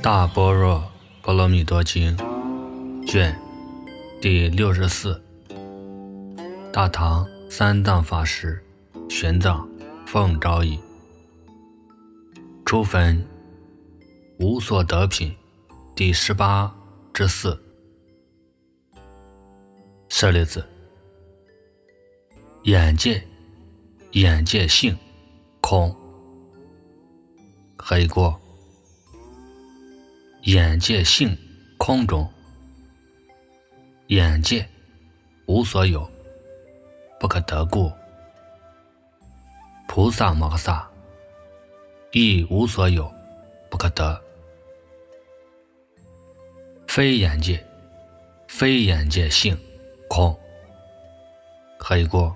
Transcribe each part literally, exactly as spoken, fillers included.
大般若波罗蜜多经卷第六十四，大唐三藏法师玄奘奉诏译，初分无所得品第十八之四。舍利子，眼界眼界性空，黑过眼界性空中，眼界无所有，不可得故。菩萨摩诃萨亦无所有，不可得。非眼界非眼界性空，黑过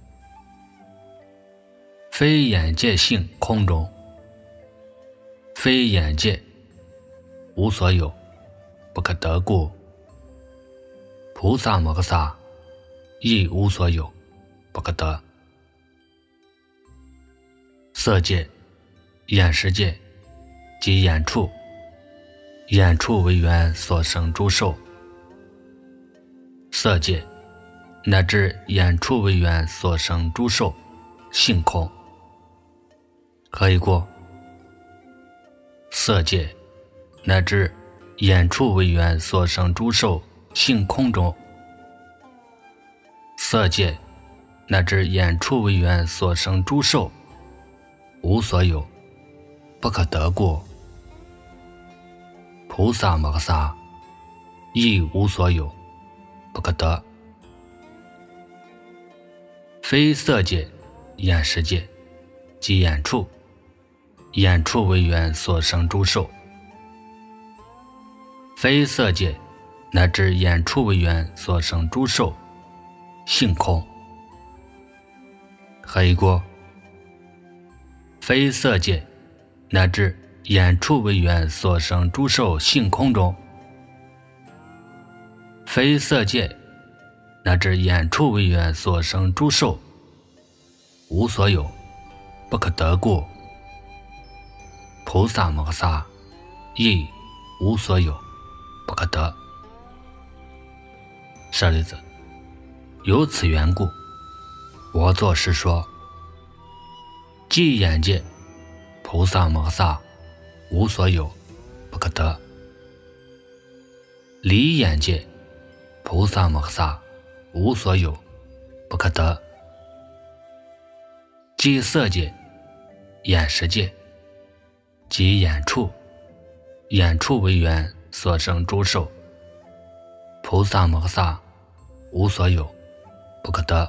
非眼界性空中，非眼界无所有，不可得故。菩萨摩诃萨亦无所有，不可得。色界眼识界即眼处，眼处为缘所生诸受。色界乃至眼处为缘所生诸受性空，何以故？色界乃至眼处为缘所生诸受性空中，色界乃至眼处为缘所生诸受无所有，不可得故。菩萨摩诃萨亦无所有，不可得。非色界眼识界即眼处，眼处为缘所生诸受。非色界乃至眼处为缘所生诸受性空，何以故？非色界乃至眼处为缘所生诸受性空中，非色界乃至眼处为缘所生诸受无所有，不可得故。菩萨摩诃萨亦无所有，不可得。舍利子，由此缘故，我作是说：即眼界菩萨摩诃萨无所有，不可得；离眼界菩萨摩诃萨无所有，不可得；即色界眼识界即眼处，眼处为缘所生诸受，菩萨摩诃萨无所有，不可得；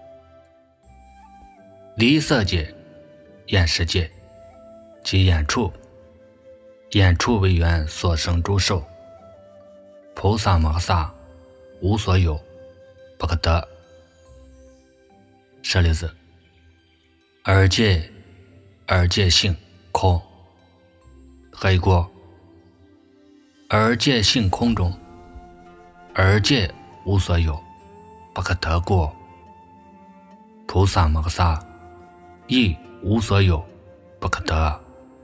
离色界眼识界即眼处，眼处为缘所生诸受，菩萨摩诃萨无所有，不可得。舍利子，耳界耳界性空，何以故？耳界性空中，耳界无所有，不可得故。菩萨摩诃萨亦无所有，不可得。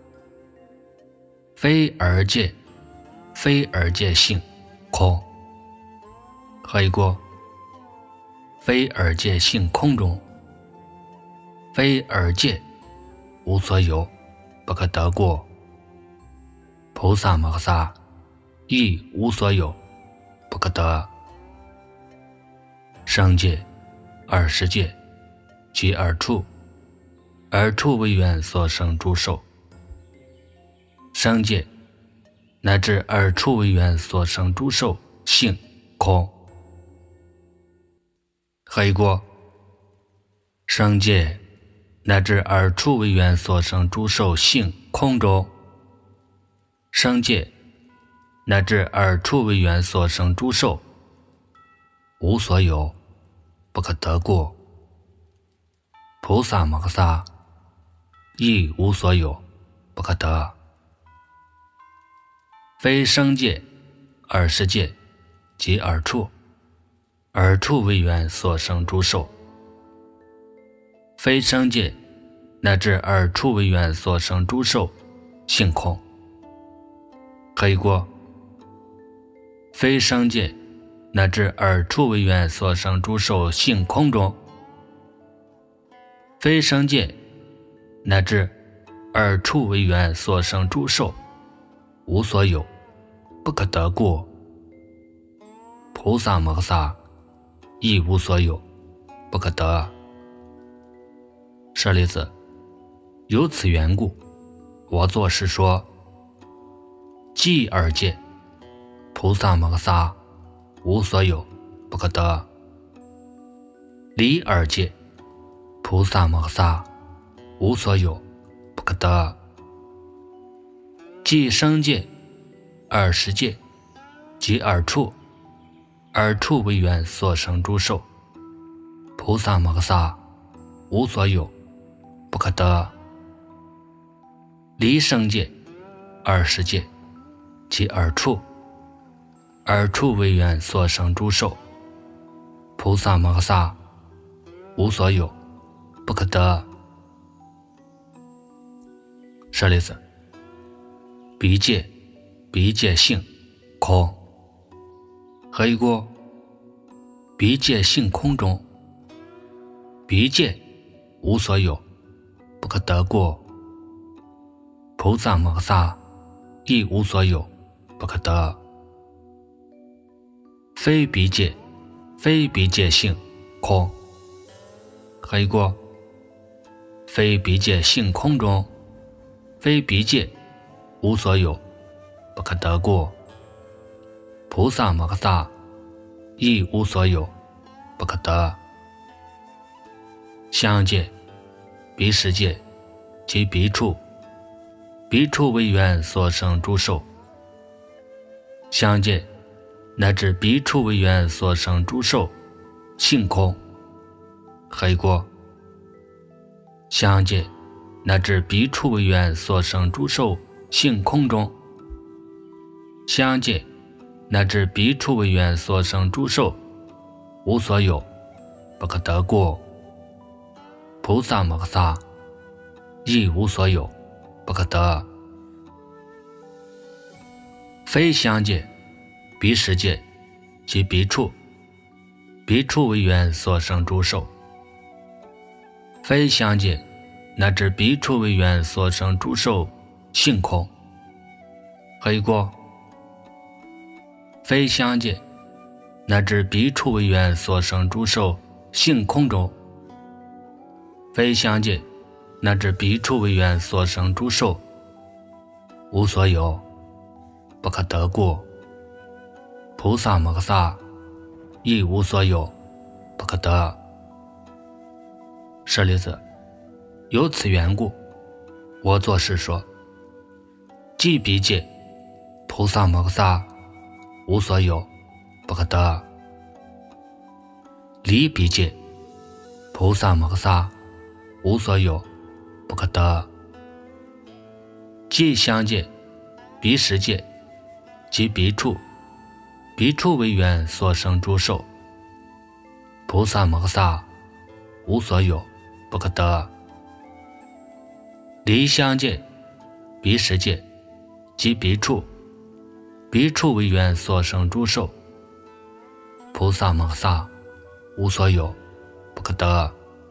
非耳界非耳界性空，何以故？非耳界性空中，非耳界无所有，不可得故。菩萨摩诃萨亦无所有，不可得。声界耳识界即耳处，耳处为缘所生诸受。声界乃至耳处为缘所生诸受性空，何以故？声界乃至耳处为缘所生诸受性空中，声界乃至耳处为缘所生诸受无所有，不可得故。菩萨摩诃萨亦无所有，不可得。非声界耳识界即耳处，耳处为缘所生诸受。非声界乃至耳处为缘所生诸受性空， 黑过。非生界乃至二处为缘所生诸受性空中，非生界乃至二处为缘所生诸受无所有，不可得过。菩萨摩诃萨亦无所有，不可得。舍利子，由此缘故，我作是说：即二界，菩萨摩诃萨无所有，不可得；离二界，菩萨摩诃萨无所有，不可得；即生界、二十界及二处，二处为缘所生诸受，菩萨摩诃萨无所有，不可得；离生界、二十界及二处，二处为缘所生诸受，菩萨摩诃萨无所有，不可得。舍利子，彼界、彼界性空，何以故？彼界性空中，彼界无所有，不可得过。菩萨摩诃萨亦无所有，不可得。非彼界，非彼界性空，何以故？非彼界性空中，非彼界无所有，不可得过。菩萨摩诃萨亦无所有，不可得。相界、彼十界及彼处，彼处为缘所生诸受，相界乃至彼处为缘所生诸受性空，何以故？相界乃至彼处为缘所生诸受性空中，相界乃至彼处为缘所生诸受无所有，不可得过。菩萨摩诃萨亦无所有，不可得。非相界、彼十界及彼处，彼处为缘所生诸受，非相界乃至彼处为缘所生诸受性空，何以故？非相界乃至彼处为缘所生诸受性空中，非相界乃至彼处为缘所生诸受无所有，不可得过。菩萨摩诃萨亦无所有，不可得。舍利子，由此缘故，我作是说：即彼界，菩萨摩诃萨无所有，不可得；离彼界，菩萨摩诃萨无所有，不可得；即相界、彼十界及彼处，彼处为缘所生诸受，菩萨摩诃萨无所有，不可得；离相界、彼十界及彼处，彼处为缘所生诸受，菩萨摩诃萨无所有，不可得。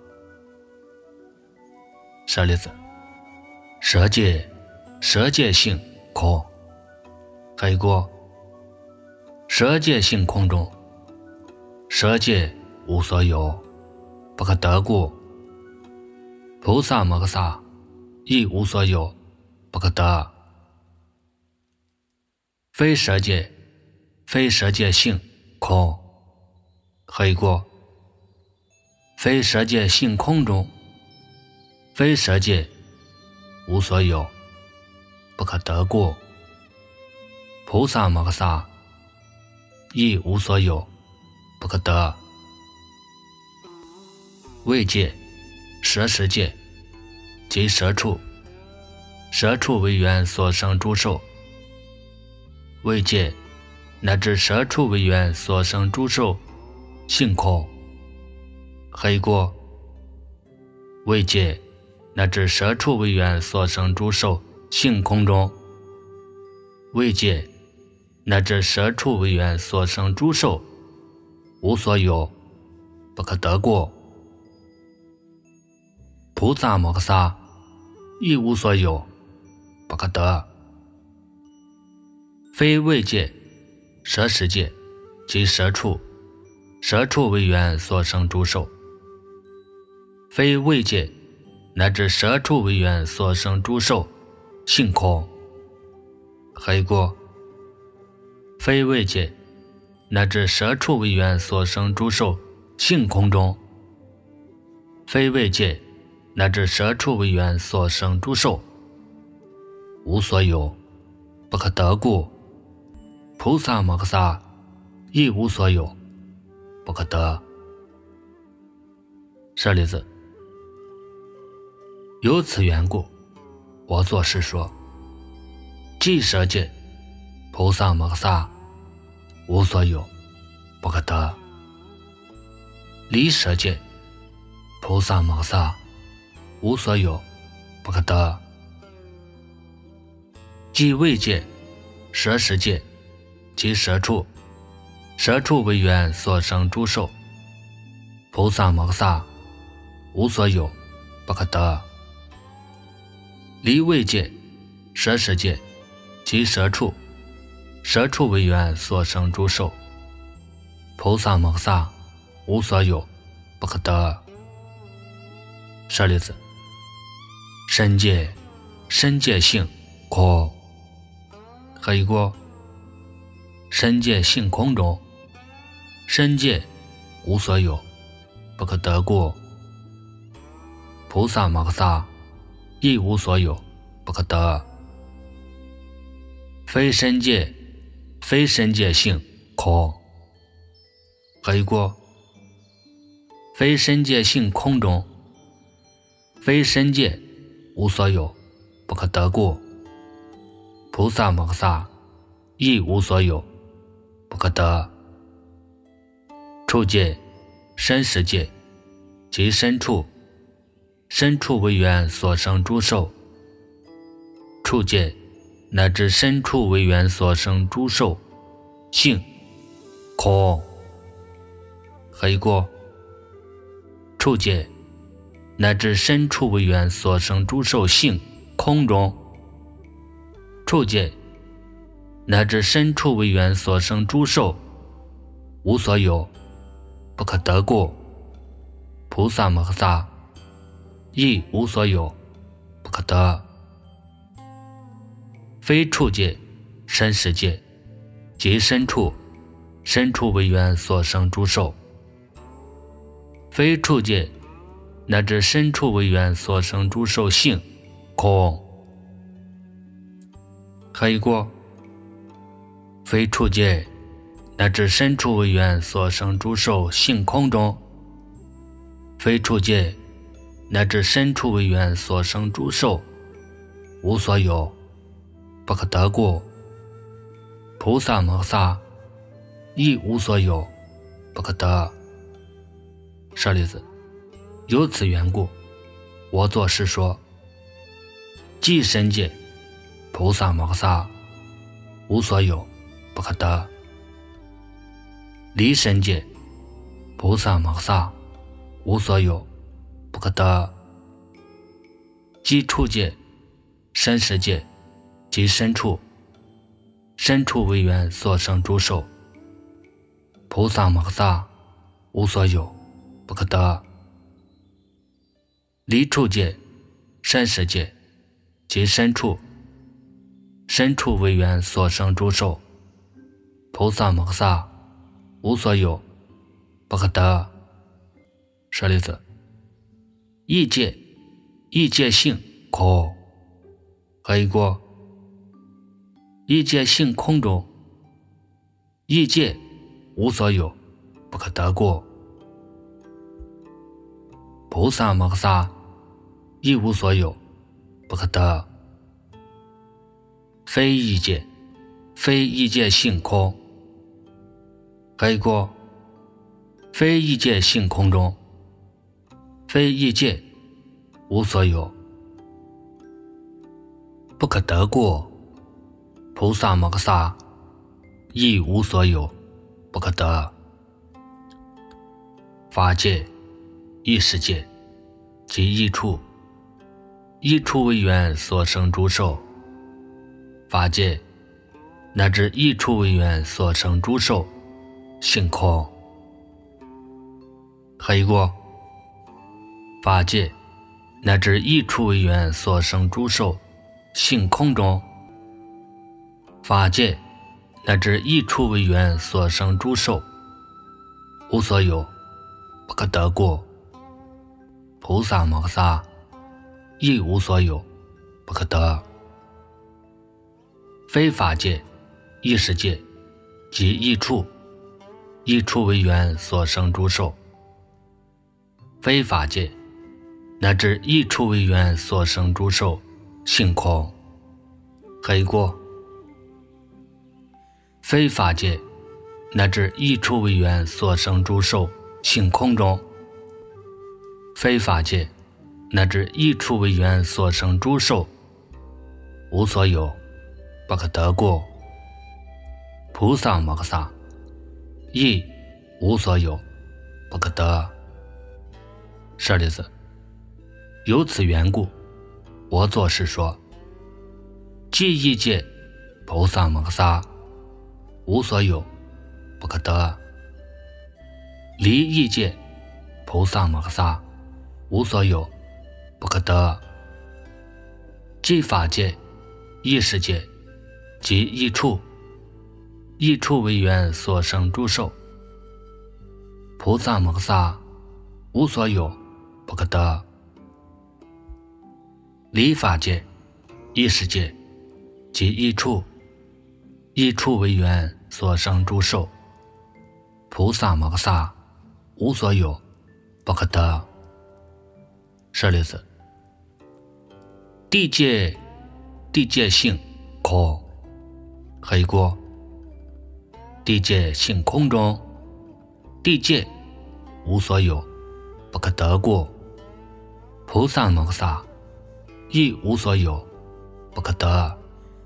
舍利子，舍界、舍界性空，何以故？舍界性空中，舍界无所有，不可得故。菩萨摩诃萨亦无所有，不可得。非舍界、非舍界性空，何以故？非舍界性空中，非舍界无所有，不可得故。菩萨摩诃萨亦无所有，不可得。位界、舍十界及舍处，舍处为缘所生诸受，位界乃至舍处为缘所生诸受性空，何以故？位界乃至舍处为缘所生诸受性空中， 位界乃至舍处为缘所生诸受，无所有，不可得过。菩萨摩诃萨亦无所有，不可得。非位界、舍世界及舍处、舍处为缘所生诸受，非位界乃至舍处为缘所生诸受，性空。何以故？非位界乃至舍处为缘所生诸受，性空中。非位界乃至舍处为缘所生诸受，无所有，不可得故。菩萨摩诃萨亦无所有，不可得。舍利子，由此缘故，我作是说：即舍界，菩萨摩诃萨无所有，不可得；离舍界，菩萨摩诃萨无所有，不可得；即位界、舍世界及舍处、舍处为缘所生诸受，菩萨摩诃萨无所有，不可得；离位界、舍世界及舍处、舍处为缘所生诸受，菩萨摩诃萨无所有，不可得。舍利子，身界、身界性空。何以故？身界性空中，身界无所有，不可得故。菩萨摩诃萨亦无所有，不可得。非身界、非身界性空。何以故？非身界性空中，非身界无所有，不可得故。菩萨摩诃萨亦无所有，不可得。处界、身世界及身处、身处为缘所生诸受，处界乃至身处为缘所生诸受，性空。何以故？处界乃至身处为缘所生诸受性空中，处界乃至身处为缘所生诸受，无所有，不可得故。菩萨摩诃萨亦无所有，不可得。非处界、身世界及身处、身处为缘所生诸受，非处界乃至身处为缘所生诸受性空。何以故？非处界乃至身处为缘所生诸受性空中，非处界乃至身处为缘所生诸受，无所有，不可得故。菩萨摩诃萨亦无所有，不可得。舍利子，由此缘故，我作是说：即身界，菩萨摩诃萨无所有，不可得；离身界，菩萨摩诃萨无所有，不可得；即处界、身世界及身处、身处为缘所生诸受，菩萨摩诃萨无所有，不可得；离处界、身世界及身处、身处为缘所生诸受，菩萨摩诃萨无所有，不可得。舍利子，异界、异界性空。何以故？异界性空中，异界无所有，不可得故。菩萨摩诃萨亦无所有，不可得。非异界、非异界性空。何以故？非异界性空中，非异界无所有，不可得故。 菩萨摩诃萨亦无所有，不可得。法界、异世界及异处，异处为缘所生诸受，法界乃至异处为缘所生诸受，性空。何以故？法界乃至异处为缘所生诸受，性空中。法界乃至异处为缘所生诸受，无所有，不可得故。菩萨摩诃萨亦无所有，不可得。非法界、异世界及异处，异处为缘所生诸受，非法界乃至异处为缘所生诸受，性空。何以故？非法界乃至异处为缘所生诸受，性空中。非法界乃至异处为缘所生诸受，无所有，不可得故。菩萨摩诃萨亦无所有，不可得。舍利子，由此缘故，我作是说：即异界菩萨摩诃萨无所有，不可得；离异界菩萨摩诃萨无所有，不可得。即法界、异世界及异处，异处为缘所生诸受，菩萨摩诃萨无所有，不可得。离法界、异世界及异处，异处为缘所生诸受，菩萨摩诃萨无所有，不可得。舍利子，地界、地界性空。何以故？地界性空中，地界无所有，不可得故。菩萨摩诃萨亦无所有，不可得。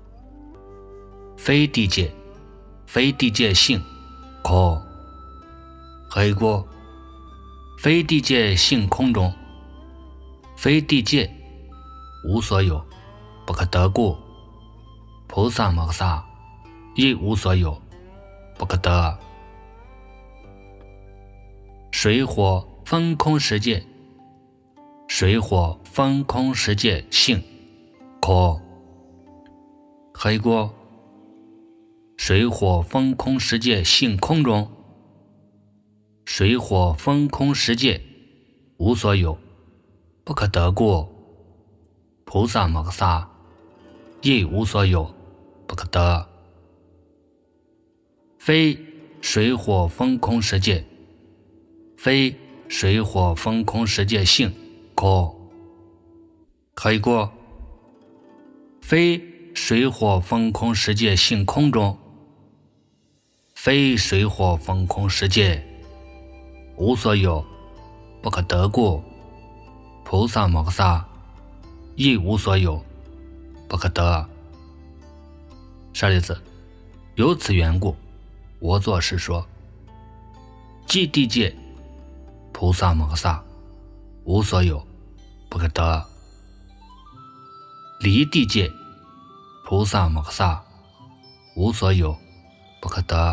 非地界、非地界性空。何以故？非地界性空中，非地界无所有，不可得故。菩萨摩诃萨亦无所有，不可得。水火风空十界，水火风空十界性空。何以故？水火风空十界性空中，水火风空十界无所有，不可得故。菩萨摩诃萨亦无所有，不可得。非水火风空十界，非水火风空十界性空。何以故？非水火风空十界性空中，非水火风空十界无所有，不可得故。菩萨摩诃萨亦无所有，不可得。舍利子，由此缘故，我作是说：即地界菩萨摩诃萨无所有，不可得；离地界菩萨摩诃萨无所有，不可得；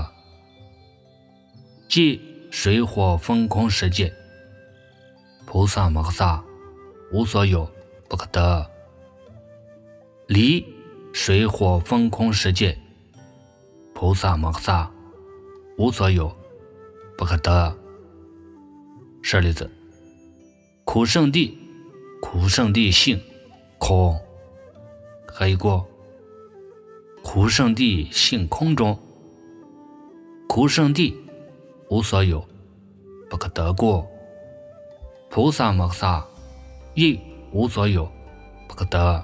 即水火风空十界菩萨摩诃萨无所有，不可得；离水火风空十界菩萨摩诃萨无所有，不可得。舍利子，苦圣地，苦圣地性空。何以故？苦圣地性空中，苦圣地无所有，不可得故。菩萨摩诃萨亦无所有，不可得。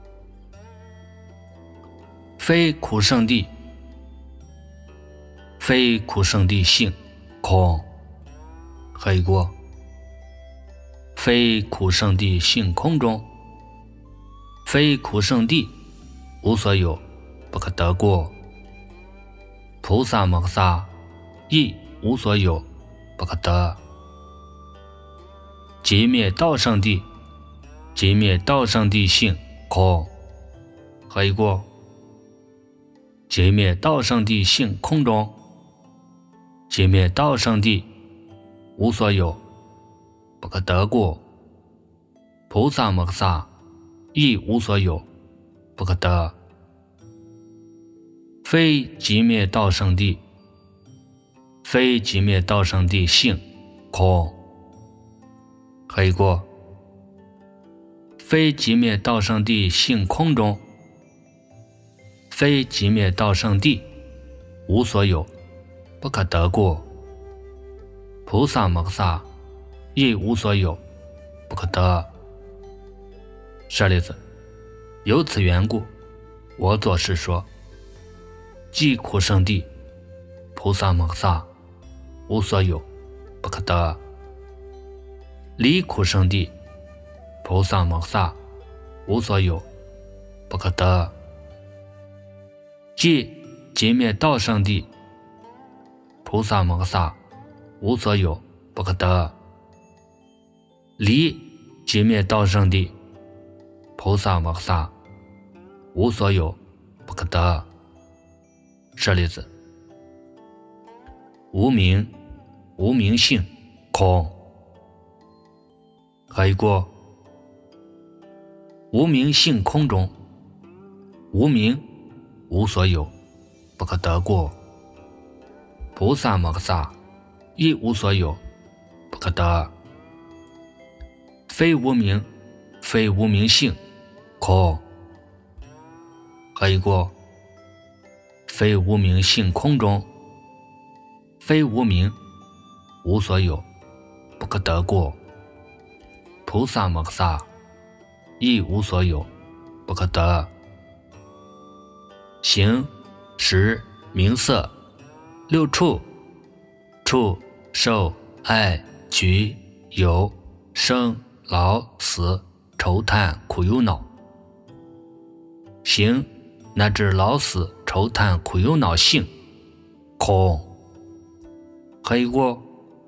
非苦圣地，非苦圣地性空。何以故？非苦圣地性空中，非苦圣地无所有， 不可得过。菩萨摩诃萨亦无所有，不可得。寂灭道圣地，寂灭道圣地性空，何以故？寂灭道圣地性空中，寂灭道圣地无所有，不可得过。菩萨摩诃萨亦无所有，不可得。非寂灭道圣地，非寂灭道圣地性空，何以故？非寂灭道圣地性空中，非寂灭道圣地无所有，不可得过。菩萨摩诃萨亦无所有，不可得。舍利子，由此缘故，我作是说：寂苦圣地，菩萨摩诃萨无所有，不可得；离苦圣地，菩萨摩诃萨无所有，不可得；即寂灭道圣地，菩萨摩诃萨无所有，不可得；离寂灭道圣地，菩萨摩诃萨无所有，不可得。舍利子，无明，无明性空，何以故？无明性空中，无明无所有，不可得过。菩萨摩诃萨亦无所有，不可得。非无明，非无明性空，何以故？非无明性空中，非无明无所有，不可得过。菩萨摩诃萨亦无所有，不可得。形、识、名色、六处、触、受、爱、取、有、生、老、死、愁叹、苦忧恼。形乃至老死愁叹苦忧恼性空，何以故？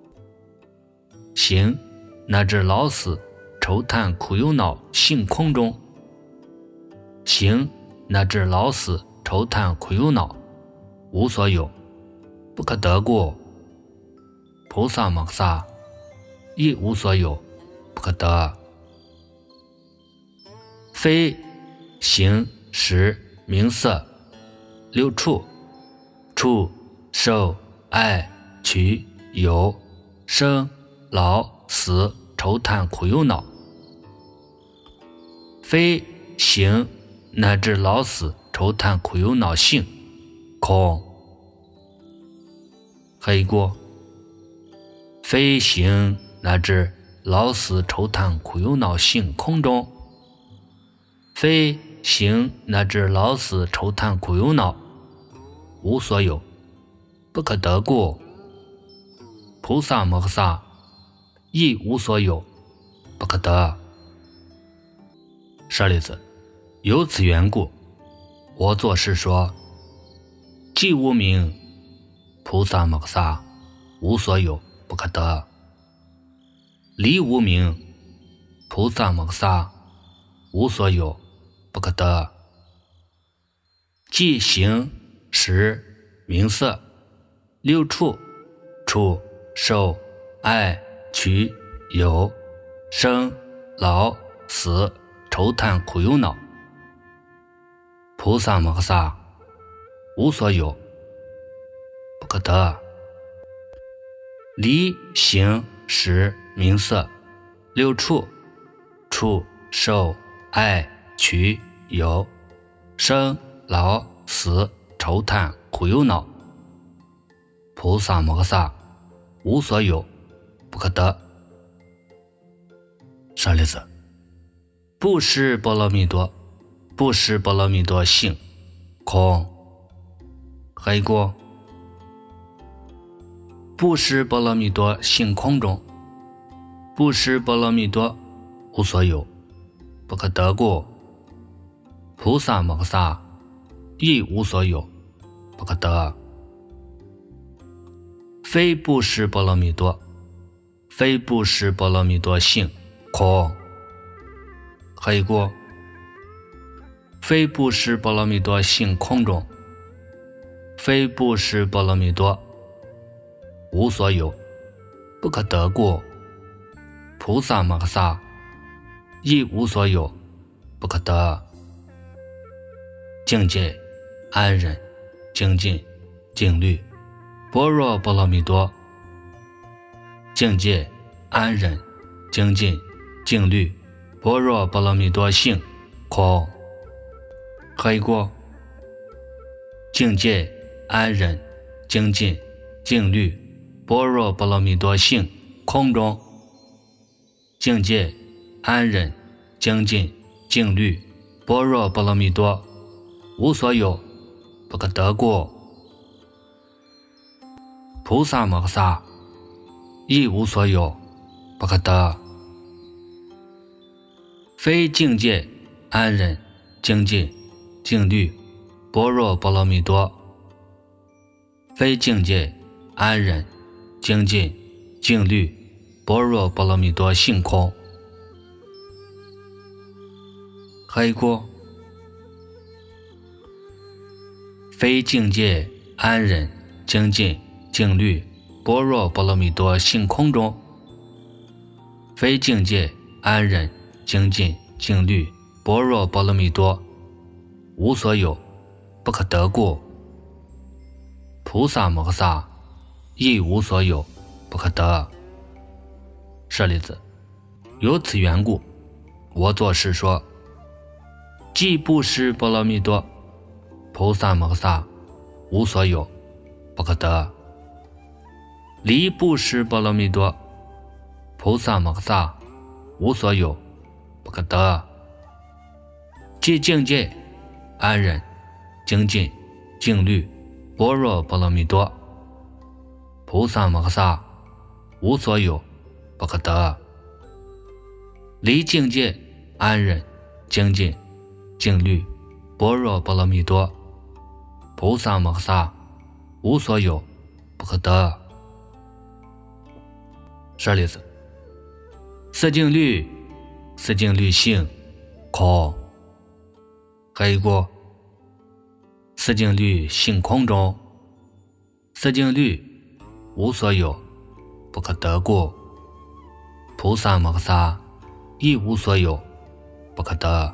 形乃至老死愁叹苦忧恼性空中，形乃至老死愁叹苦忧恼无所有，不可得过。菩萨摩诃萨亦无所有，不可得。非形、识、名色、六处、触、受、爱、取、有、生、老、死、愁叹苦忧恼。非形乃至老死愁叹苦忧恼性空，何以故？非形乃至老死愁叹苦忧恼性空中，非形乃至老死愁叹苦忧恼无所有，不可得过。菩萨摩诃萨亦无所有，不可得。舍利子，由此缘故，我作是说：寂无明，菩萨摩诃萨无所有，不可得；离无明，菩萨摩诃萨无所有，不可得；即形、识、名色、六处、触、受、爱、取、有、生、老、死、愁叹苦忧恼。菩萨摩诃萨无所有，不可得。离形、识、名色、六处、触、受、爱、取、有、生、老、死、愁叹苦忧恼。菩萨摩诃萨无所有，不可得。舍利子，布施波罗蜜多，布施波罗蜜多性空，何以故？布施波罗蜜多性空中，布施波罗蜜多无所有，不可得过。菩萨摩诃萨亦无所有，不可得。非不识波罗蜜多，非不识波罗蜜多性空。何以故？非不识波罗蜜多性空中，非不识波罗蜜多无所有，不可得故，菩萨摩诃萨亦无所有，不可得。境界安忍精进静虑般若波罗蜜多，境界安忍精进静虑般若波罗蜜多性空。何以故？境界安忍精进静虑般若波罗蜜多性空中，境界安忍精进静虑般若波罗蜜多无所有，不可得故，菩萨摩诃萨亦无所有，不可得。非境界安忍精进静虑般若波罗蜜多，非境界安忍精进静虑般若波罗蜜多性空。何以故？非境界安忍精进静虑般若波罗蜜多性空中，非境界安忍精进静虑般若波罗蜜多无所有，不可得故，菩萨摩诃萨亦无所有，不可得。舍利子，由此缘故，我作是说：既不识波罗蜜多，菩萨摩诃萨无所有，不可得。离不识波罗蜜多，菩萨摩诃萨无所有，不可得。即境界安忍精进静虑般若波罗蜜多，菩萨摩诃萨无所有，不可得。离境界安忍精进静虑般若波罗蜜多，菩萨摩诃萨无所有，不可得。舍利子，色境律色境律性空。何以故？色境律性空中，色境律无所有，不可得故，菩萨摩诃萨亦无所有，不可得。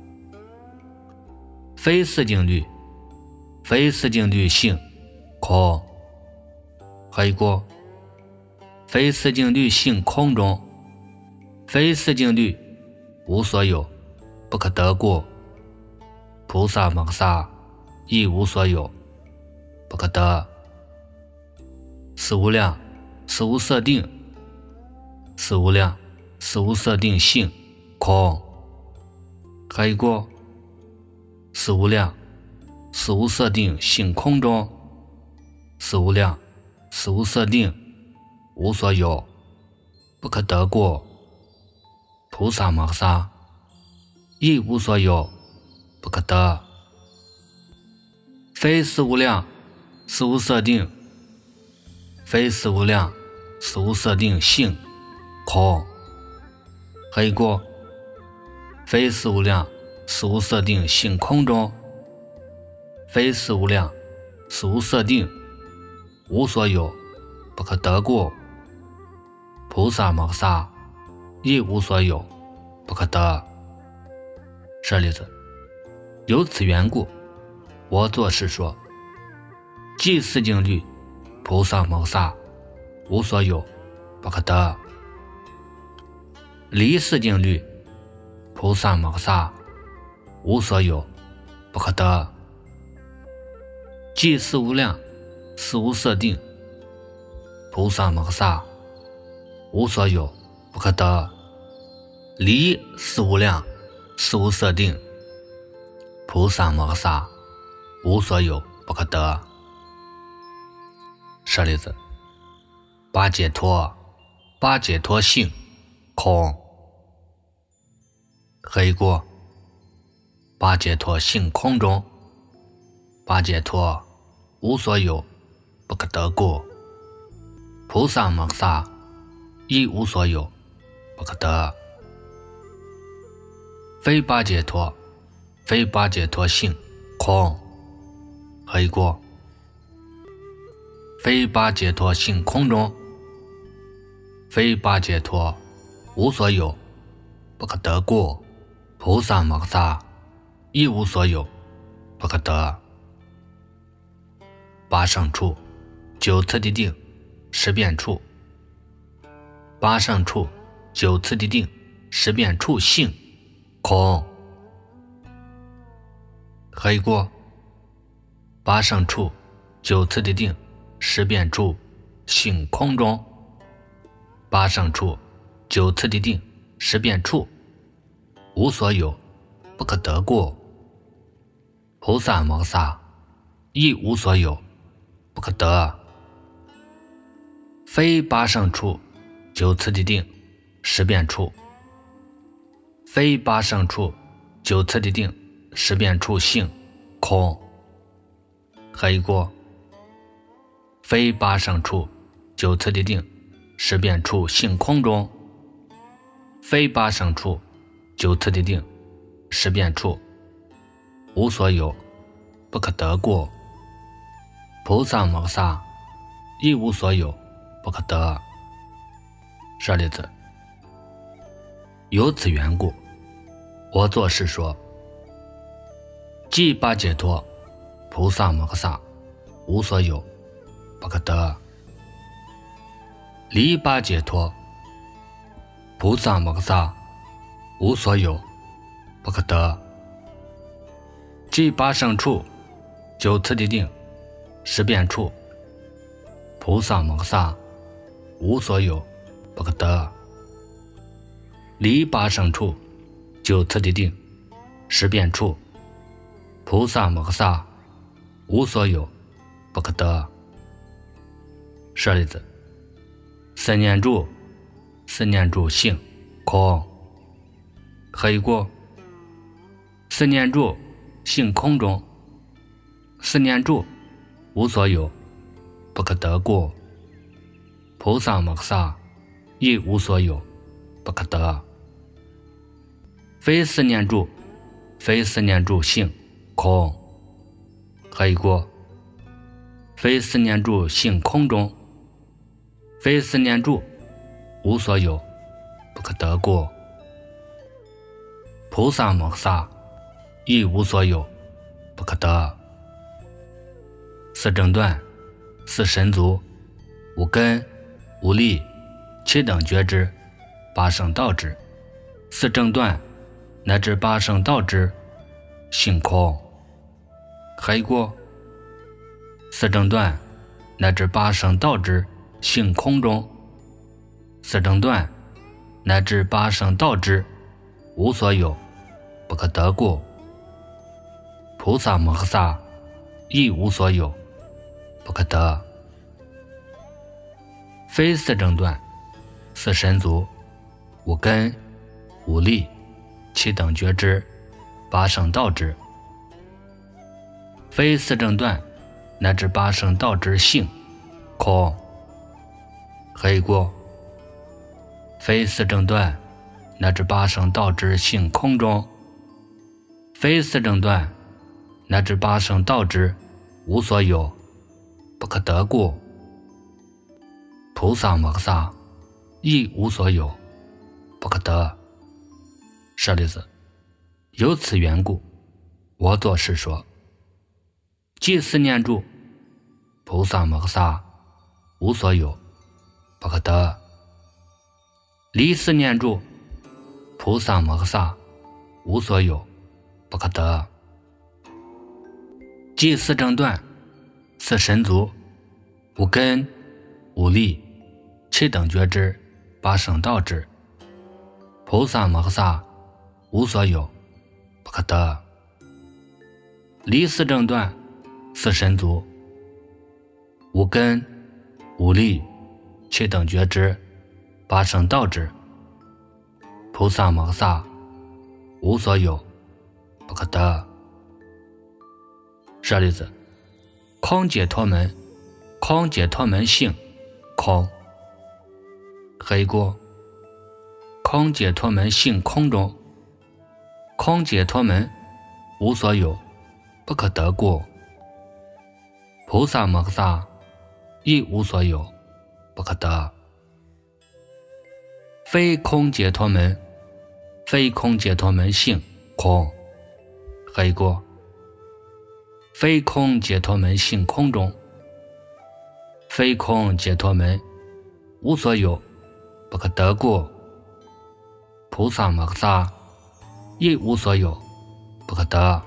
非色境律非色境律性空。何以故？非色境律性空中，非色境律无所有，不可得故，菩萨摩诃萨亦无所有，不可得。四无量四无色定，四无量四无色定性空。何以故？四无量四无色定性空中，四无量四无色定无所有，不可得故，菩萨摩诃萨亦无所有，不可得。非四无量四无色定，非四无量四无色定性空。何以故？非四无量四无色定性空中，非四无量四无色定无所有，不可得故，菩萨摩诃萨亦无所有，不可得。舍利子，由此缘故，我作是说：即四境律，菩萨摩诃萨无所有，不可得。离四境律，菩萨摩诃萨无所有，不可得。即四无量四无色定，菩萨摩诃萨无所有，不可得。离四无量四无色定，菩萨摩诃萨无所有，不可得。舍利子，八解脱八解脱性空。何以故？八解脱性空中， 八解脱，无所有，不可得故。菩萨摩诃萨亦无所有，不可得。非八解脱，非八解脱性空，何以故？非八解脱性空中，非八解脱无所有，不可得故。菩萨摩诃萨亦无所有，不可得。八胜处，九次第定，十变处。八胜处，九次第定，十变处性空，何以故？八胜处，九次第定，十变处性空中。八胜处，九次第定，十变处无所有，不可得故。菩萨摩诃萨亦无所有，不可得。非八胜处，九次第定，十变处。非八胜处，九次第定，十变处性空，何以故？非八胜处，九次第定，十变处性空中。非八胜处，九次第定，十变处无所有，不可得故。菩萨摩诃萨亦无所有，不可得。舍利子，由此缘故，我作是说：即八解脱，菩萨摩诃萨无所有，不可得。离八解脱，菩萨摩诃萨无所有，不可得。即八胜处，九次第定，十变处。菩萨摩诃萨无所有，不可得。离八胜处，九次第定，十变处。菩萨摩诃萨无所有，不可得。舍利子，四念住，四念住性空，何以故？四念住性空中，四念住无所有，不可得故。菩萨摩诃萨亦无所有，不可得。非四念住，非四念住性空，何以故？非四念住性空中，非四念住无所有，不可得故。菩萨摩诃萨亦无所有，不可得。四正断，四神足，五根，五力，七等觉知，八圣道支。四正断乃至八圣道支性空，何以故？四正断乃至八圣道支性空中，四正断乃至八圣道支无所有，不可得故。菩萨摩诃萨亦无所有，不可得。非四正断，四神足，五根，五力，七等觉知，八圣道支。非四正断乃至八圣道支性空，何以故？非四正断乃至八圣道支性空中，非四正断乃至八圣道支无所有，不可得故。菩萨摩诃萨亦无所有，不可得。舍利子，由此缘故，我作是说：即四念住，菩萨摩诃萨无所有，不可得。离四念住，菩萨摩诃萨无所有，不可得。即四正断，四神足，五根，五力，七等觉知，八圣道支。菩萨摩诃萨无所有，不可得。离四正断，四神足，五根，五力，七等觉知，八圣道支。菩萨摩诃萨无所有，不可得。舍利子， 空解脱门，空解脱门性空。黑锅，空解脱门性空中，空解脱门无所有，不可得过。菩萨摩诃萨亦无所有，不可得。非空解脱门，非空解脱门性空。黑锅，非空解脱门性空中，非空解脱门无所有，不可得过。菩萨摩诃萨亦无所有，不可得。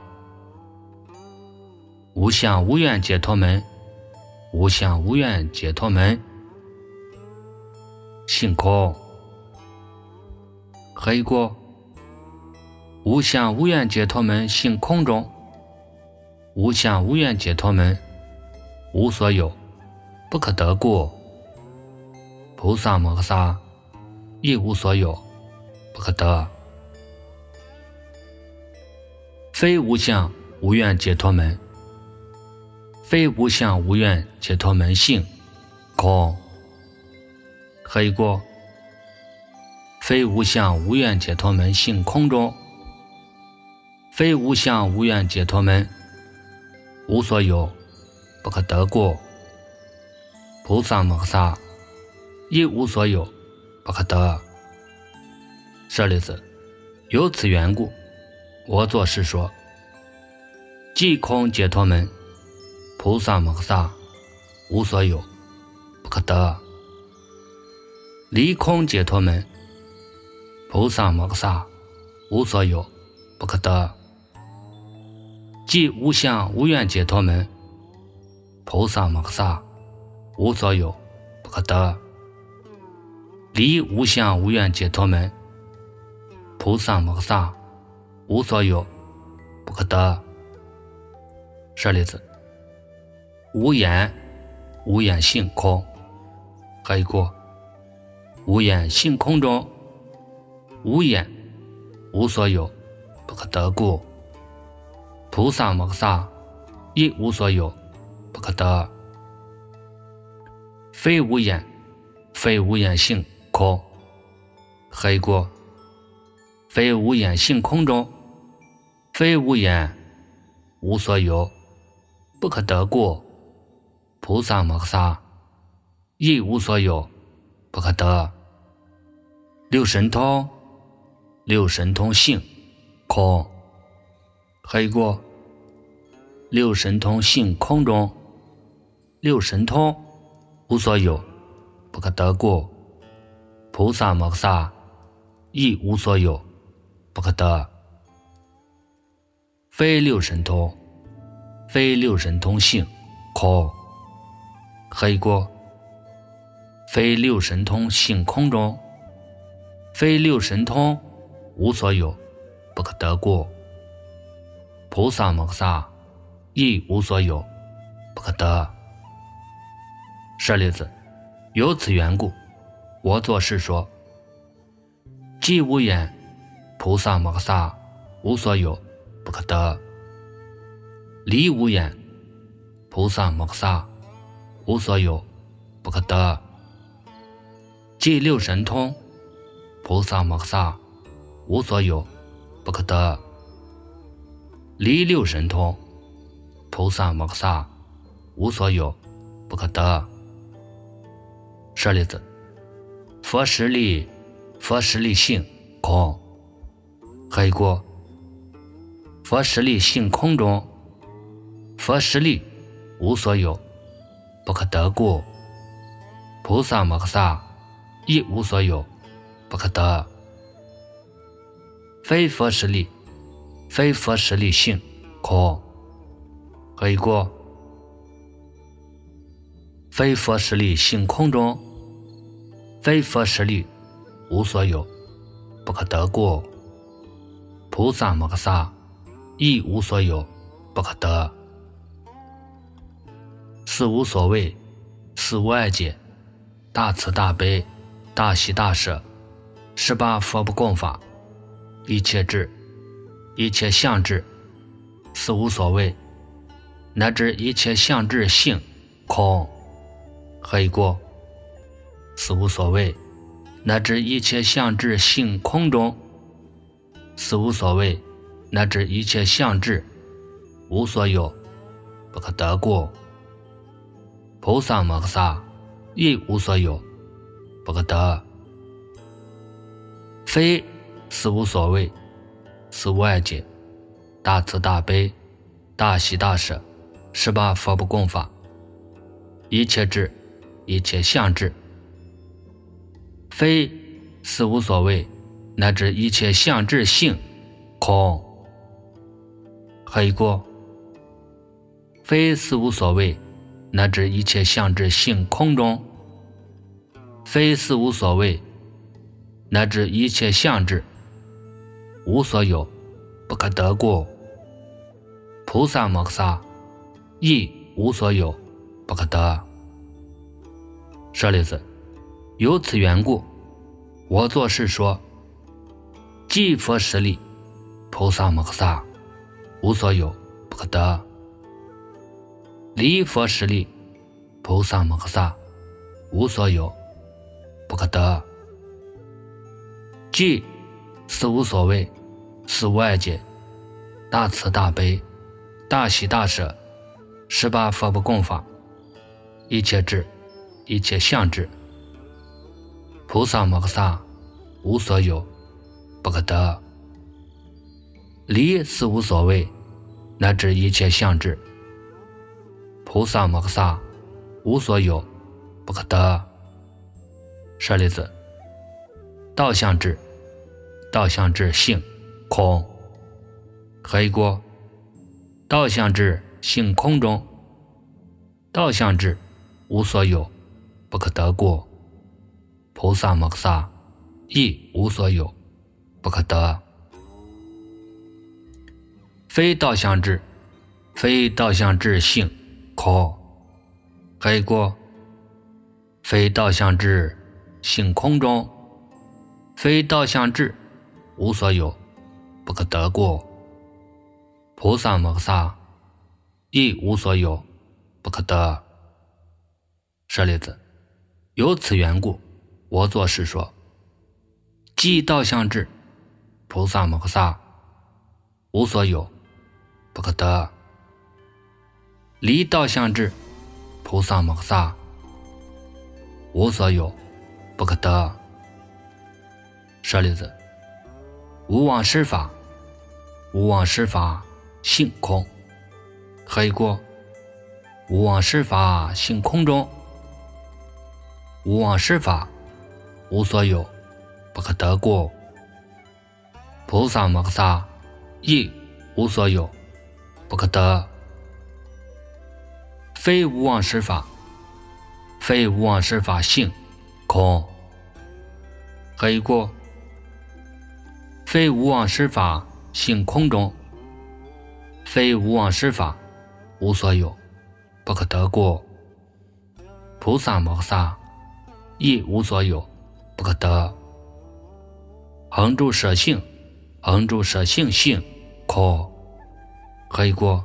无相无愿解脱门，无相无愿解脱门性空。黑锅，无相无愿解脱门性空中，无相无愿解脱门无所有，不可得过。菩萨摩诃萨亦无所有，不可得。非无相无愿解脱门，非无相无愿解脱门性空。黑锅，非无相无愿解脱门性空中，非无相无愿解脱门无所有，不可得过。菩萨摩诃萨亦无所有，不可得。舍利子，由此缘故，我作是说：即空解脱门，菩萨摩诃萨无所有，不可得。离空解脱门，菩萨摩诃萨无所有，不可得。即无相无愿解脱门，菩萨摩诃萨无所有，不可得。离无相无愿解脱门，菩萨摩诃萨无所有，不可得。舍利子，无眼无眼性空。黑锅，无眼性空中，无眼无所有，不可得过。菩萨摩诃萨亦无所有，不可得。非无眼，非无眼性空。黑锅，非无眼性空中，非无眼无所有，不可得过。菩萨摩诃萨亦无所有，不可得。六神通，六神通性空。黑锅，六神通性空中，六神通无所有，不可得过。菩萨摩诃萨亦无所有，不可得。非六神通，非六神通性空。黑锅，非六神通性空中，非六神通无所有，不可得过。菩萨摩诃萨亦无所有，不可得。舍利子，由此缘故，我作是说：即无眼，菩萨摩诃萨无所有，不可得。离无眼，菩萨摩诃萨无所有，不可得。即六神通，菩萨摩诃萨无所有，不可得。离六神通，菩萨摩诃萨无所有，不可得。舍利子，佛实力，佛实力性空。黑锅，佛实力性空中，佛实力无所有，不可得过。菩萨摩诃萨亦无所有，不可得。非佛实力，非佛实力性空。黑锅，非佛实力性空中，非佛实力无所有，不可得过。菩萨摩诃萨亦无所有，不可得。四无所谓，四无碍解，大慈大悲，大喜大舍，十八佛不共法，一切智，一切相智，四无所谓， 乃至一切相之性空，何以故？此无所谓，乃至一切相之性空中，此无所谓，乃至一切相之无所有，不可得故。菩萨摩诃萨亦无所有，不可得。非此无所谓，此无爱解，大慈大悲，大喜大舍，十八佛不共法，一切智，一切相智。非此无所谓，乃至一切相智性空，何以故？非此无所谓，乃至一切相智性空中，非此无所谓，乃至一切相智无所有，不可得故。菩萨摩诃萨亦无所有，不可得。舍利子，由此缘故，我作是说：即佛实力，菩萨摩诃萨无所有，不可得；离佛实力，菩萨摩诃萨无所有，不可得。即此无所谓，此无爱解，大慈大悲，大喜大舍，十八佛不共法，一切智，一切相智。菩萨摩诃萨无所有，不可得。离此无所谓，乃至一切相智。菩萨摩诃萨无所有，不可得。舍利子，道相智，道相智性空，何以故？道相智性空中，道相智无所有，不可得故。菩萨摩诃萨亦无所有，不可得。非道相智，非道相智性空，何以故？非道相智性空中，非道相智无所有，不可得故。菩萨摩诃萨亦无所有，不可得。舍利子，由此缘故，我作是说：即道相智，菩萨摩诃萨无所有，不可得；离道相智，菩萨摩诃萨无所有，不可得。舍利子，无妄施法，无妄施法性空，何以故？无妄施法性空中，无妄施法无所有，不可得故。菩萨摩诃萨亦无所有，不可得。非无妄施法，非无妄施法性空，何以故？非无妄施法性空中，非无妄施法无所有，不可得故。菩萨摩诃萨亦无所有，不可得。恒住舍性，恒住舍性性空，何以故？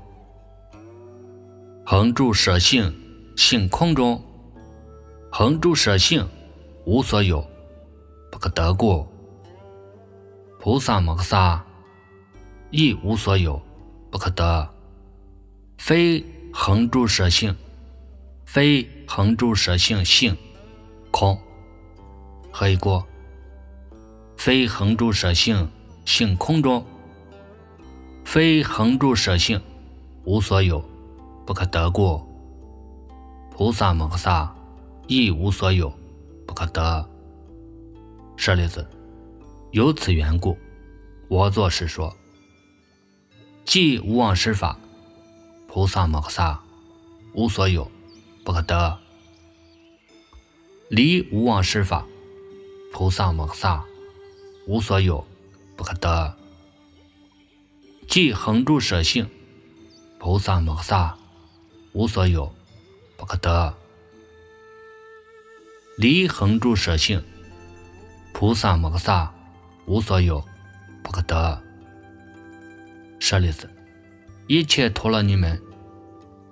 恒住舍性性空中，恒住舍性无所有，不可得故。菩萨摩诃萨亦无所有，不可得。非恒住舍性，非恒住舍性性空，何以故？非恒住舍性性空中，非恒住舍性无所有，不可得故。菩萨摩诃萨亦无所有，不可得。舍利子，由此缘故，我作是说：即无妄施法，菩萨摩诃萨无所有，不可得；离无妄施法，菩萨摩诃萨无所有，不可得；即恒住舍性，菩萨摩诃萨无所有，不可得；离恒住舍性，菩萨摩诃萨无所有，不可得。舍利子，一切陀罗尼门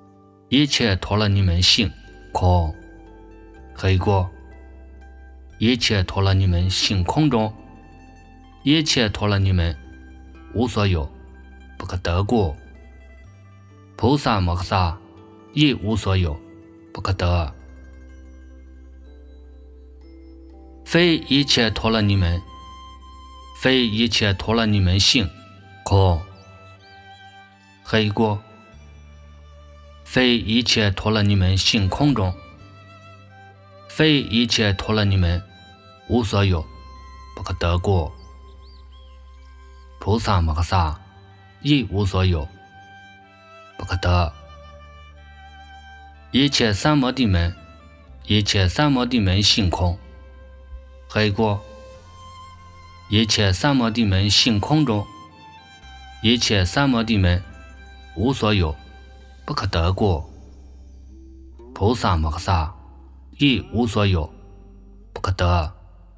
一切脱了你们性，空。黑过，一切脱了你们性空中，一切脱了你们无所有，不可得过。菩萨摩诃萨亦无所有，不可得。非一切脱了你们，非一切脱了你们性，空。黑过，非一切脱了你们性空中，非一切脱了你们无所有，不可得过。菩萨摩诃萨亦无所有，不可得。一切三摩地门，一切三摩地门性空。黑过，一切三摩地门性空中，一切三摩地门无所有，不可得过。菩萨摩诃萨亦无所有，不可得。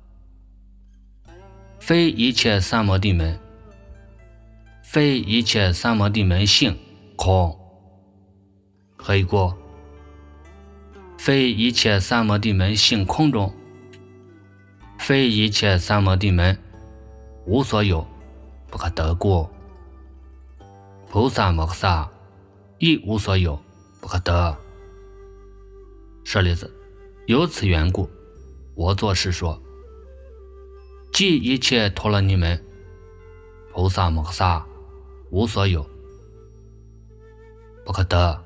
非一切三摩地门，非一切三摩地门性空。黑过，非一切三摩地门性空中，非一切三摩地门无所有，不可得过。菩萨摩诃萨亦无所有，不可得。舍利子，由此缘故，我作是说：即一切脱了你们，菩萨摩诃萨无所有，不可得。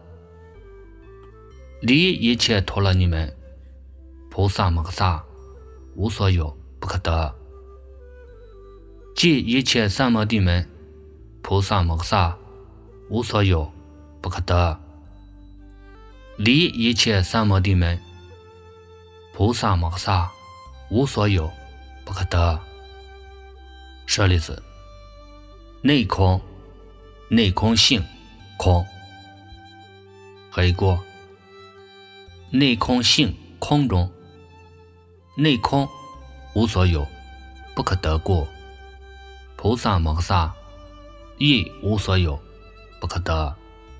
离一切脱了你们，菩萨摩诃萨无所有，不可得。即一切三摩地门，菩萨摩诃萨无所有，不可得。离一切三摩地门，菩萨摩诃萨无所有，不可得。舍利子，内空，内空性空。黑过，内空性空中，内空无所有，不可得过。菩萨摩诃萨亦无所有，不可得。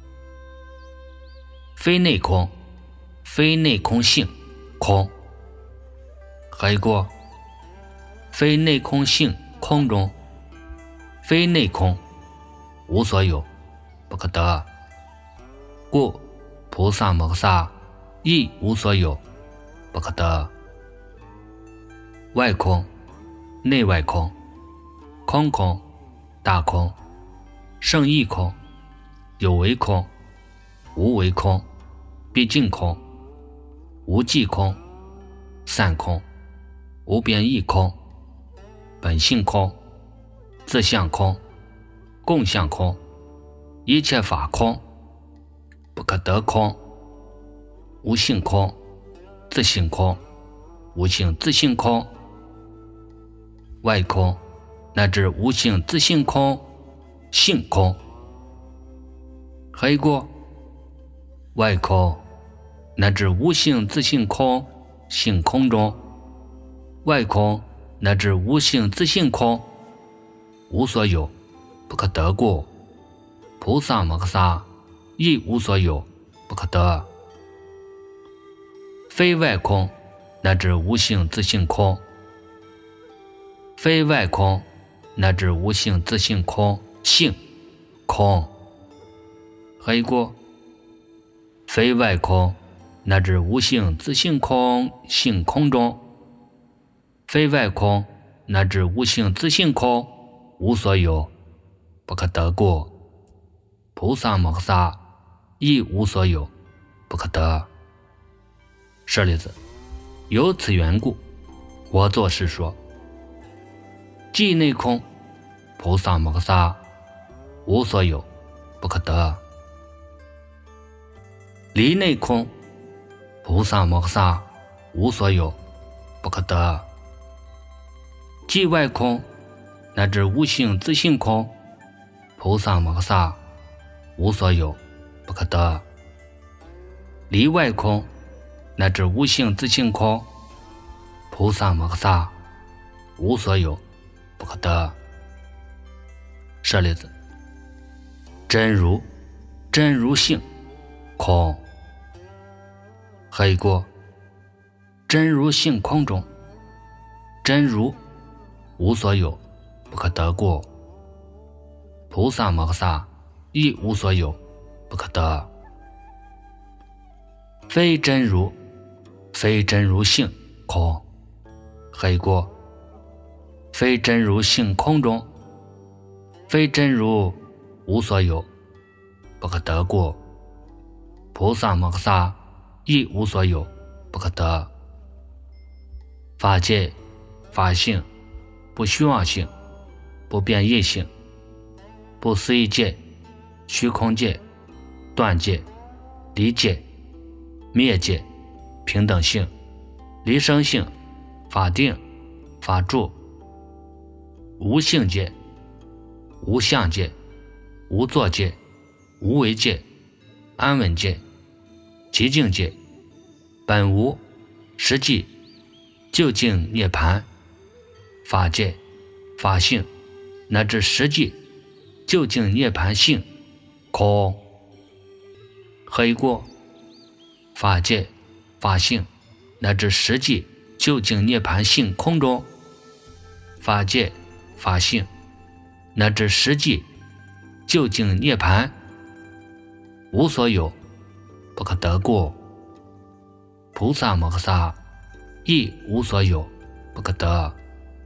非内空，非内空性空。黑过，非内空性空中，非内空无所有，不可得。故菩萨摩诃萨亦无所有，不可得。外空，内外空，空空，大空，胜义空，有为空，无为空，毕竟空，无际空，散空，无边义空，本性空，自相空，共相空，一切法空，不可得空，无性空，自性空，无性自性空，外空乃至无性自性空，性空。黑过，外空乃至无性自性空，性空中，外空乃至无性自性空，无所有，不可得过。菩萨摩诃萨亦无所有，不可得。非外空乃至无性自性空，非外空乃至无性自性空，性空。黑过，非外空乃至无性自性空，性空中，非外空乃至无性自性空，无所有，不可得过。菩萨摩诃萨亦无所有，不可得。舍利子，由此缘故，我作是说：即内空，菩萨摩诃萨无所有，不可得。离内空，菩萨摩诃萨无所有，不可得。即外空乃至无性自性空，菩萨摩诃萨无所有，不可得。离外空乃至无性自性空，菩萨摩诃萨无所有，不可得。舍利子，真如真如性空。 何以故？真如性空中，真如无所有，不可得过；菩萨摩诃萨亦无所有，不可得。非真如，非真如性空，何以故？非真如性空中，非真如无所有，不可得过；菩萨摩诃萨亦无所有，不可得。法界、法性，不虚妄性，不变异性，不思议界、虚空界、断界、离界、灭界、平等性、离生性、法定、法住、无性界、无相界、无作界、无为界、安稳界、极静界、本无、实际、究竟涅槃、法界、法性，乃至实际究竟涅槃性空。何以故？法界、法性乃至实际究竟涅槃性空中，法界、法性乃至实际究竟涅槃无所有，不可得过；菩萨摩诃萨亦无所有，不可得。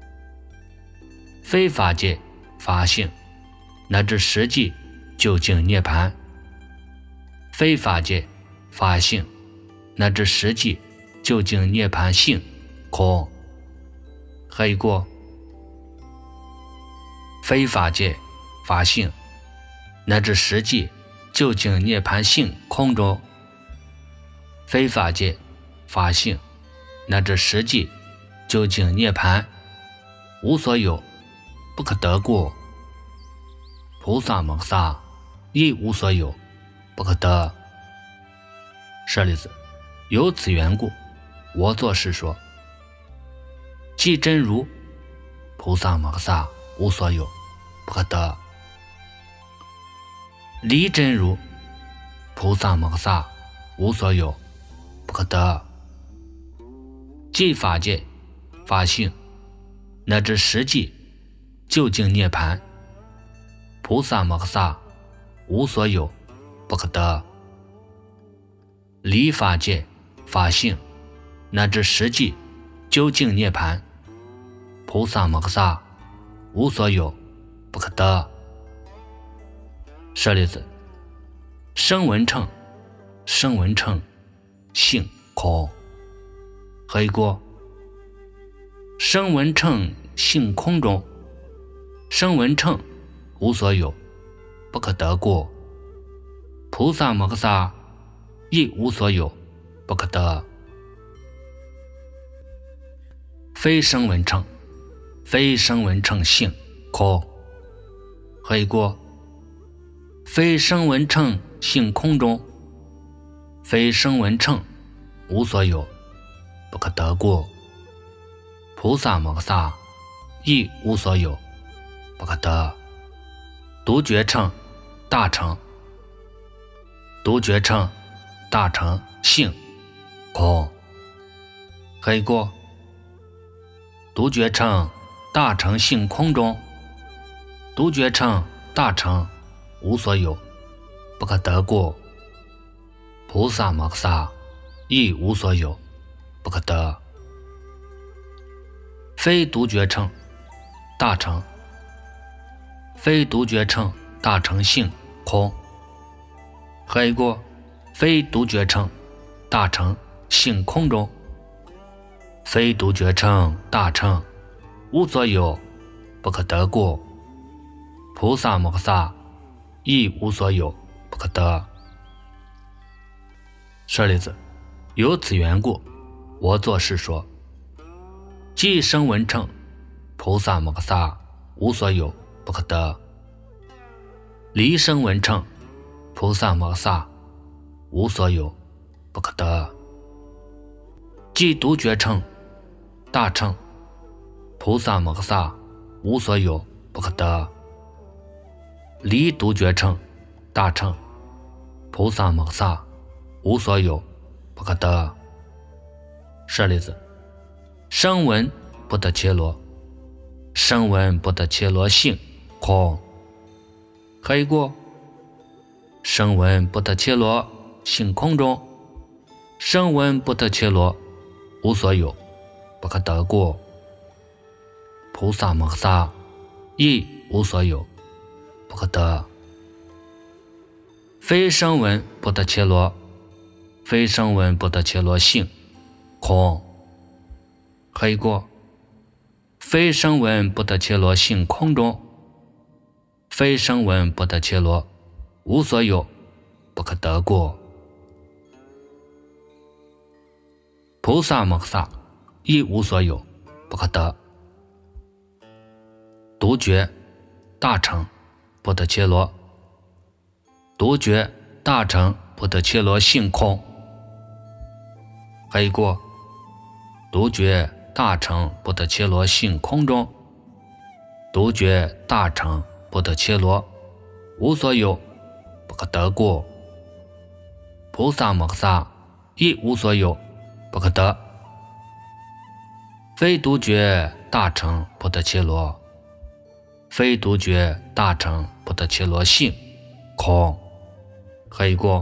非法界、法性乃至实际究竟涅槃，非法界、法性乃至实际究竟涅槃性空。何以故？非法界、法性乃至实际究竟涅槃性空中，非法界、法性乃至实际究竟涅槃无所有，不可得过；菩萨摩诃萨亦无所有，不可得。舍利子，由此缘故，我作是说：即真如，菩萨摩诃萨无所有，不可得；离真如，菩萨摩诃萨无所有，不可得。即法界、法性乃至实际究竟涅槃，菩萨摩诃萨无所有，不可得。离法界、法性乃至实际究竟涅槃，菩萨摩诃萨无所有，不可得。舍利子，声闻乘，声闻乘性空。何以故？声闻乘性空中，声闻乘无所有，不可得过；菩萨摩诃萨亦无所有，不可得。非声闻乘，非声闻乘性空。何以故？非声闻乘性空中，非声闻乘无所有，不可得过；菩萨摩诃萨亦无所有，不可得。独觉乘大乘，独觉乘大乘性空。何以故？独觉乘大乘性空中，独觉乘大乘无所有，不可得过；菩萨摩诃萨亦无所有，不可得。非独觉乘大乘，非独觉乘大乘性空。何以故？非独觉乘大乘性空中，非独觉乘大乘无所有，不可得过；菩萨摩诃萨亦无所有，不可得。舍利子，由此缘故，我作是说：即声闻乘，菩萨摩诃萨无所有，不可得；离声闻乘，菩萨摩诃萨无所有，不可得。即独觉乘大乘，菩萨摩诃萨无所有，不可得；离独觉乘大乘，菩萨摩诃萨无所有，不可得。 舍利子，声闻不得伽罗，声闻不得伽罗性空。还有一个声闻不得伽罗性空中，声闻不得伽罗无所有，不可得过。菩萨摩诃萨亦无所有，不可得。非声闻不得伽罗，非声闻不得伽罗性空。还有一个非声闻不得伽罗性空中，非声闻不得伽罗无所有，不可得过。菩萨摩诃萨亦无所有，不可得。独觉大乘不得伽罗，独觉大乘不得伽罗性空。还有一个独觉大乘不得伽罗性空中，独觉大乘不得伽罗无所有，不可得过。菩萨摩诃萨亦无所有，不可得。非独觉大乘不得伽罗，非独觉大乘不得伽罗性空。还有一个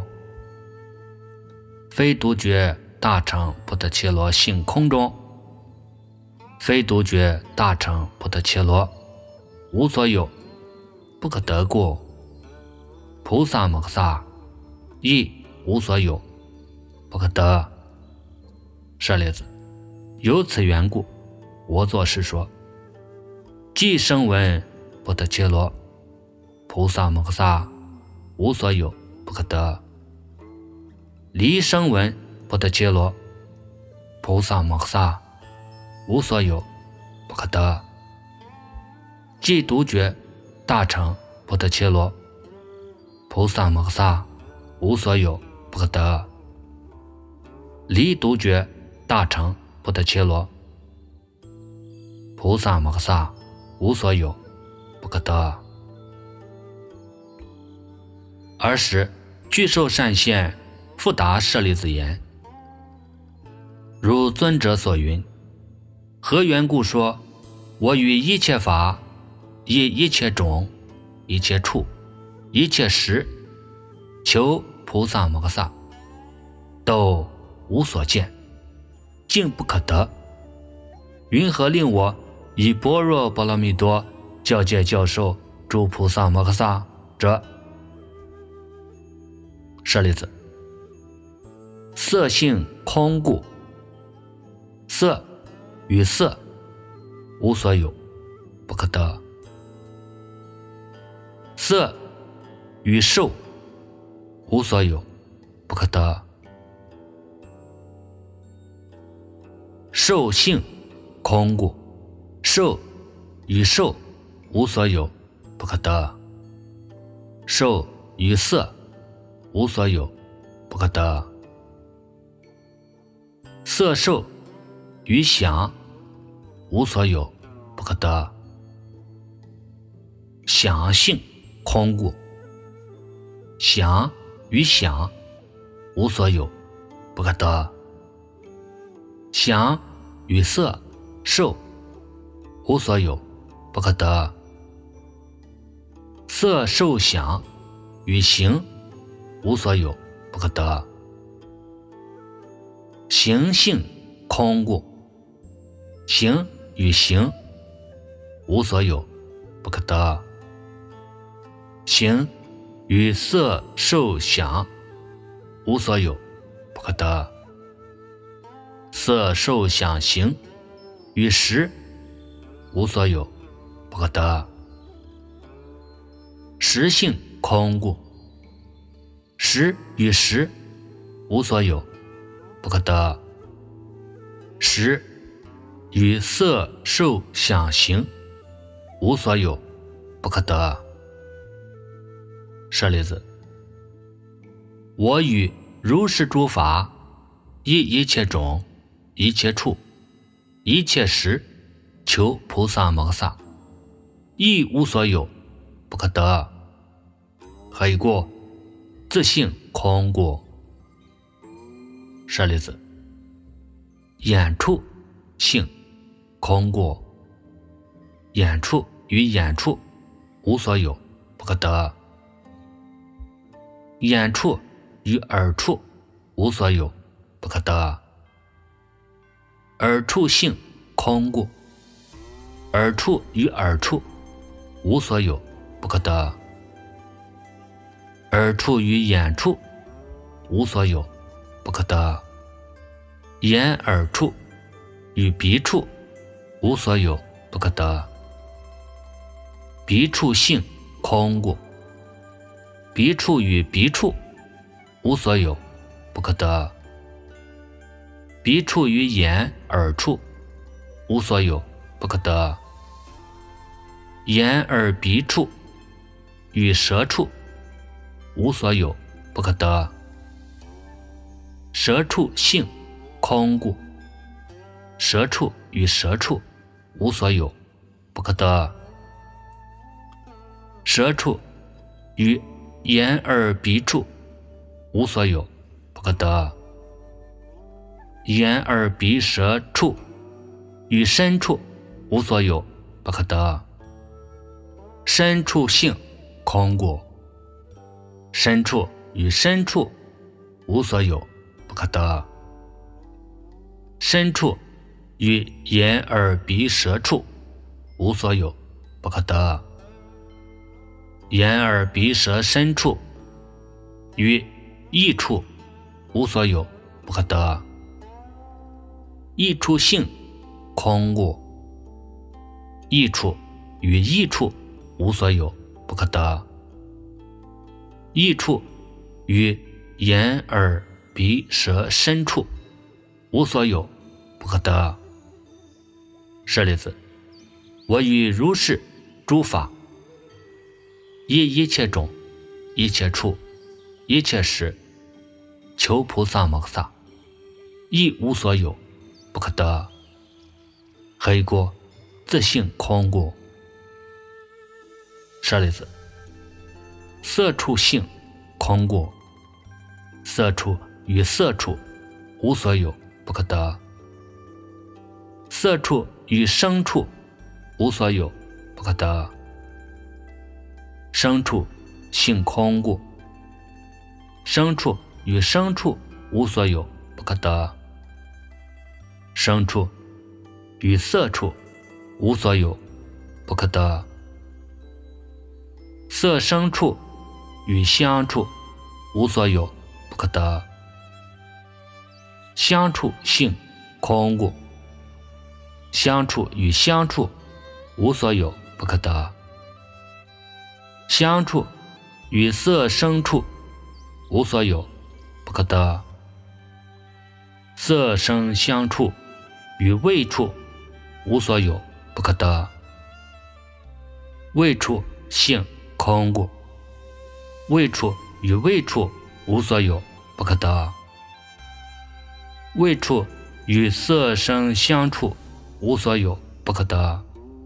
非独觉大乘不得伽罗性空中，非独觉大乘不得伽罗无所有，不可得过。菩萨摩诃萨亦无所有，不可得。舍利子，由此缘故，我作是说：即声闻不得伽罗，菩萨摩诃萨无所有，不可得。离声闻不得伽罗，菩萨摩诃萨无所有，不可得。即独觉大乘不得伽罗，菩萨摩诃萨无所有，不可得。离独觉大乘不得伽罗，菩萨摩诃萨无所有，不可得。尔时具受善现复答舍利子言：如尊者所云，何缘故说我于一切法，以一切种，一切处，一切时，求菩萨摩诃萨，都无所见，竟不可得？云何令我以般若波罗蜜多教戒教授诸菩萨摩诃萨者？舍利子，色性空故，色与色无所有，不可得。色与受无所有，不可得。受性空故，受与受无所有，不可得。受与色无所有，不可得。色受与想无所有，不可得。想性空故，想与想无所有，不可得。想与色受无所有，不可得。色受想与行无所有，不可得。行性空故，行与行无所有，不可得。行与色受想无所有，不可得。色受想行与识无所有，不可得。识性空故，识与识无所有，不可得。识与色受想行无所有，不可得。舍利子，我与如是诸法，以一切种，一切处，一切时，求菩萨摩诃萨，亦无所有，不可得。何以故？自性空故。舍利子， 眼处性空过，眼处与眼处无所有，不可得。眼处与耳处无所有，不可得。耳处性空过，耳处与耳处无所有，不可得。耳处与眼处无所有，不可得。眼耳处与鼻处无所有，不可得。鼻处性空过，鼻处与鼻处无所有，不可得。鼻处与眼耳处无所有，不可得。眼耳鼻处与舌处无所有，不可得。舌处性空过，舌处与舌处无所有，不可得。舌处与眼耳鼻处无所有，不可得。眼耳鼻舌处与身处无所有，不可得。身处性空过，身处与身处无所有，不可得。身处与眼耳鼻舌处无所有，不可得。眼耳鼻舌身处与意处无所有，不可得。意处性空过，意处与意处无所有，不可得。意处与眼耳鼻舌身处无所有，不可得。舍利子，我与如是诸法，以一切种、一切处、一切时，求菩萨摩诃萨，亦无所有，不可得。黑过，自性空过。舍利子，色处性空过，色处与色处无所有，不可得。色处与声处无所有，不可得。声处性空过，声处与声处无所有，不可得。声处与色处无所有，不可得。色声处与香处无所有，不可得。香处性空过，香处与香处无所有，不可得。香处与色声处无所有，不可得。色声香处与味处无所有，不可得。味处性空过，味处与味处无所有，不可得。味处与色声香处无所有，不可得。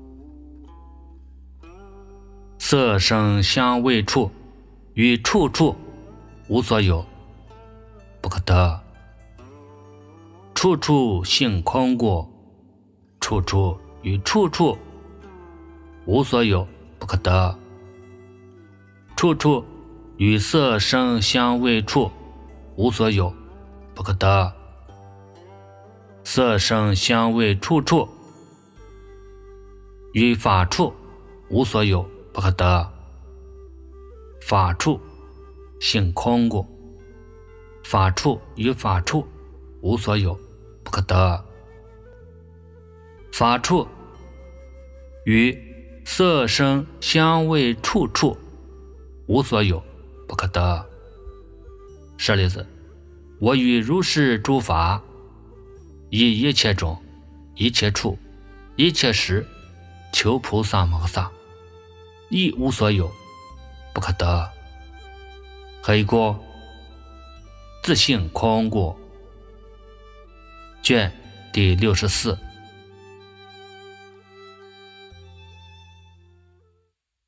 色声香味处与处处无所有，不可得。处处性空过，处处与处处无所有，不可得。处处与色声香味处无所有，不可得。色声香味处处与法处无所有，不可得。法处性空过，法处与法处无所有，不可得。法处与色声香味处处无所有，不可得。舍利子，我与如是诸法，以一切种、一切处、一切时，求菩萨摩诃萨，亦无所有，不可得。黑过，自性空过。卷第六十四。